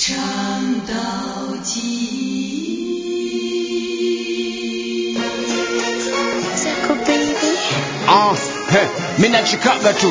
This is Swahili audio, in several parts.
唱到极。 Zako baby. Hey, mina chikaga tu.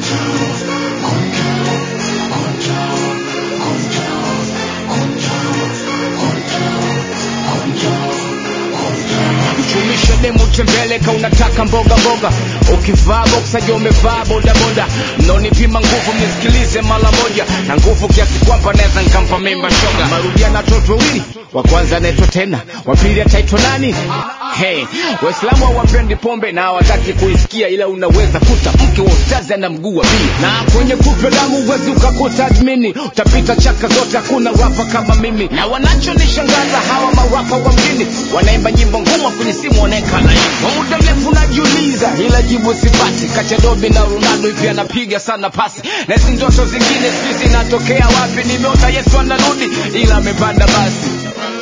Mchumisha demu tembeleka unataka mboga mboga. Ukivaa boxa jo umevaa boda boda. Mnaonipima nguvu mnisikilize mara moja. Na nguvu kiasi kwamba naweza nikampa mimba shoga. Marudia na watoto wawili. Wa kwanza anaitwa tena, wa pili ataitwa nani? Hey, Waislamu hawapendi pombe na hawataki kuisikia, ila unaweza kuta mke wa ustazi ana mguu wa bia. Na kwenye kupe damu uwezi ukakuta admini. Utapita chaka zote hakuna rapa kama mimi. Na wanachonishangaza hawa marapa wa mjini, wanaimba nyimbo ngumu kwenye simu wanaeka laini. Kwa muda mrefu najiuliza ila jibu sipati. Kati ya Dobi na Ronaldo hivi anapiga sana pasi. Na hizi ndoto zingine sisi zinatokea wapi? Nimeota Yesu anarudi ila amepanda basi.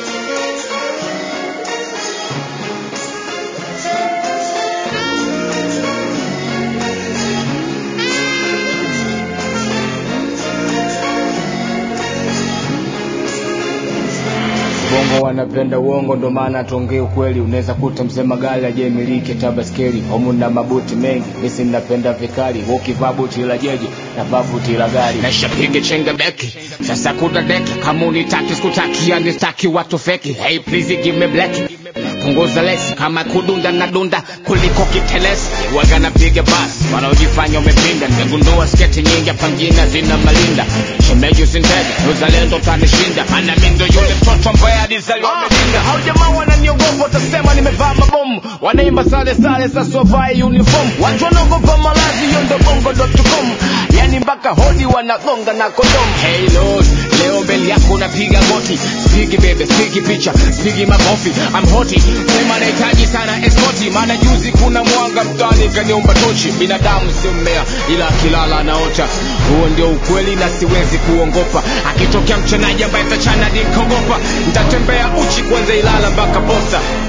Bongo wanapenda uongo ndo maana tuongee ukweli. Unaweza kuta mzee Magali ajemiliki tabaskeli. Homu na mabuti mengi, mimi napenda vikali. Ukivaa buti la jeje na vaa buti la gari. Naisha pige chenga beki, sasa kuda deki. Kama unitaki sikutaki, yani sitaki watu feki. Hey please give me black. Punguza lesi kama kudunda na dunda kuliko kitelesi. Waga napiga basi wanaojifanya umepinda. Nimegundua sketi nyingi hapa mjini zina malinda. Shemeji usintege uzalendo tanishinda. Maana mimi ndo yule mtoto ambaye alizaliwa Medina. Hao jamaa wananiogopa watasema nimevaa mabomu. Wanaimba sale sale sasa wavae uniform. Watu wanaogopa malazi hiyo ndo bongo.com. Yani mpaka hodi wanagonga na kondom. Hey Lord, leo mbele yako unapiga goti. Spigi baby, spigi picha, spigi makofi. I'm hoti, sema nahitaji sana escorti. Maana juzi kuna mwanga mtani kaniomba tochi. Binadamu sio mmea ila akilala anaota. Huo ndio ukweli na siwezi kuongopa. Akitokea mchenaji ambaye tachana nikogopa. Nitatembea uchi kwanza Ilala mpaka Posta.